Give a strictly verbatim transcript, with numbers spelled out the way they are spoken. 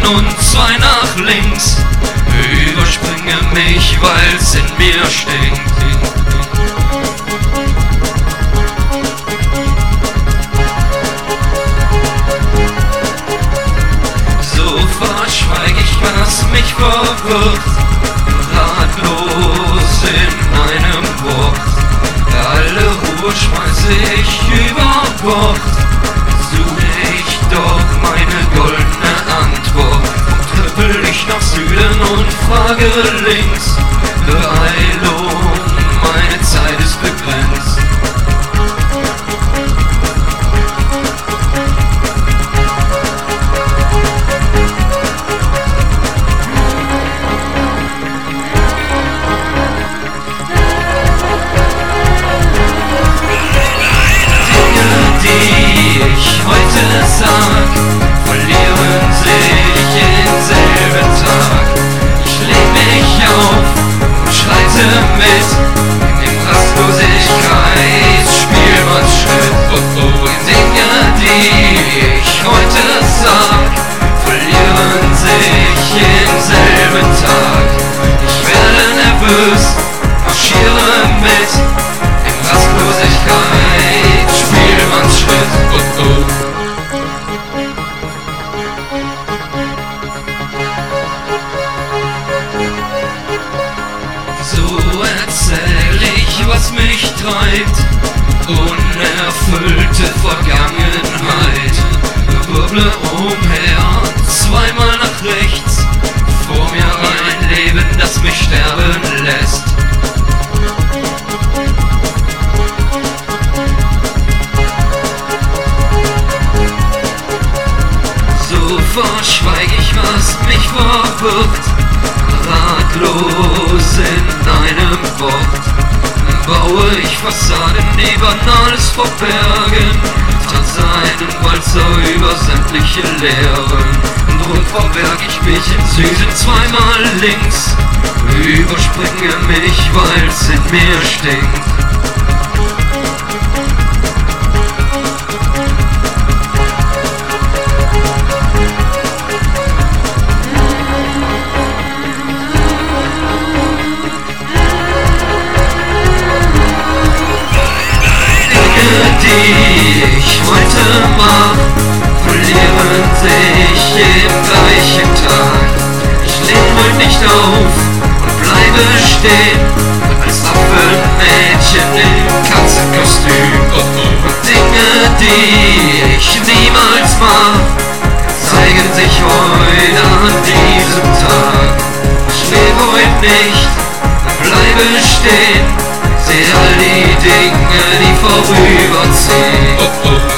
und zwei nach links. Überspringe mich, weil's in mir stinkt. So verschweig ich, was mich verwirrt, ratlos in einem Wort. Alle Ruhe schmeiß ich über Bord, such ich doch meine goldene Antwort. Trippel ich nach Süden und frage links, Beeilung, meine Zeit ist begrenzt. Marschiere mit, in Rastlosigkeit, Spielmannsschritt, oh oh. So erzähl ich, was mich treibt, unerfüllte Vergangenheit. Wirble umher, zweimal nach rechts, vor mir ein Leben, das mich sterben lässt. So verschweig ich, was mich verwirrt, ratlos in einem Wort. Baue ich Fassaden, die Banales verbergen, tanze einen Walzer über sämtliche Lehren. Drum verberg ich mich im Süden zweimal links, überspringe mich, weil's in mir stinkt. Dinge, die ich heute mach, verlieren sich im gleichen Tag. Ich leg heute nicht auf und bleibe stehen, als Apfelmädchen im Katzenkostüm. Und Dinge, die ich niemals mach, zeigen sich heute an diesem Tag. Ich lebe heute nicht und bleibe stehen, seh all die Dinge, die vorüberziehen.